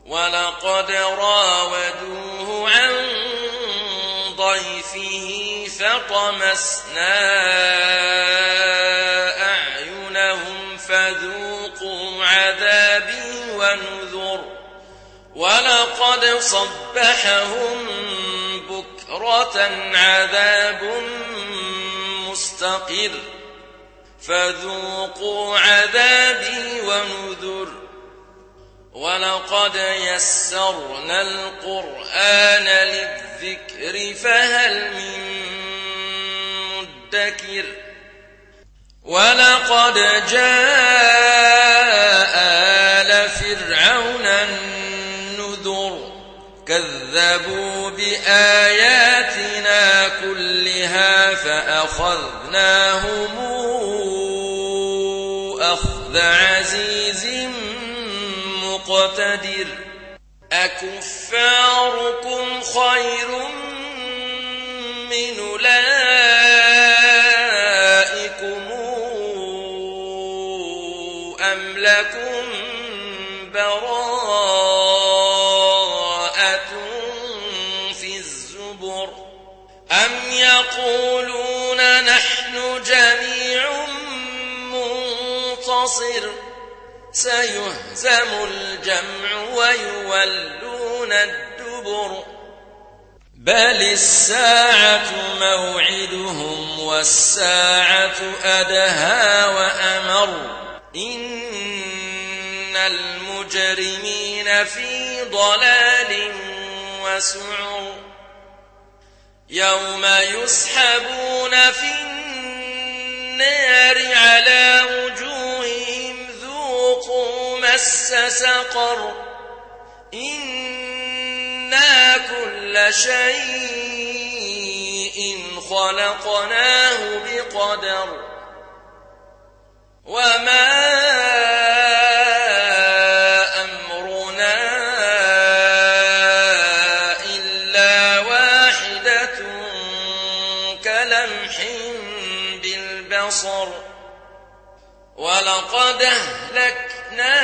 ولقد راودوه عن ضيفه فطمسنا أعينهم فذوقوا عذابي ونذر ولقد صبحهم بكرة عذاب مستقر فذوقوا عذابي ونذر ولقد يسرنا القرآن للذكر فهل من مدكر ولقد جاء آل فرعون النذر كذبوا بآياتنا كلها فأخذناهم أخذ عزيز مقتدر أكفاركم خير من أولئكم أم لكم براءة في الزبر أم يقولون نحن جميع منتصر سيهزم الجمع ويولون الدبر بل الساعة موعدهم والساعة أدهى وأمر إن المجرمين في ضلال وسعر يوم يسحبون في النار على وجوههم ذوقوا مس سقر إنا كل شيء خلقناه بقدر وما أمرنا إلا واحدة كلمح بالبصر ولقد أهلكنا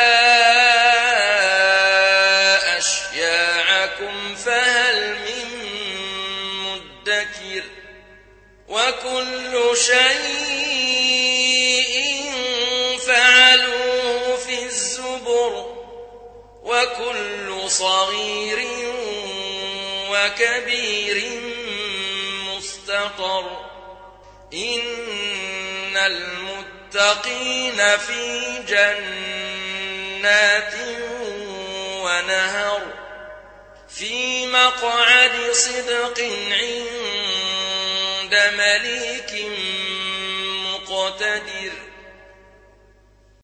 أشياعكم فهل من مدكر وكل شيء فعلوه في الزبر وكل صغير وكبير مستقر إن المتقين في جنات ونهر في مقعد صدق عند مليك مقتدر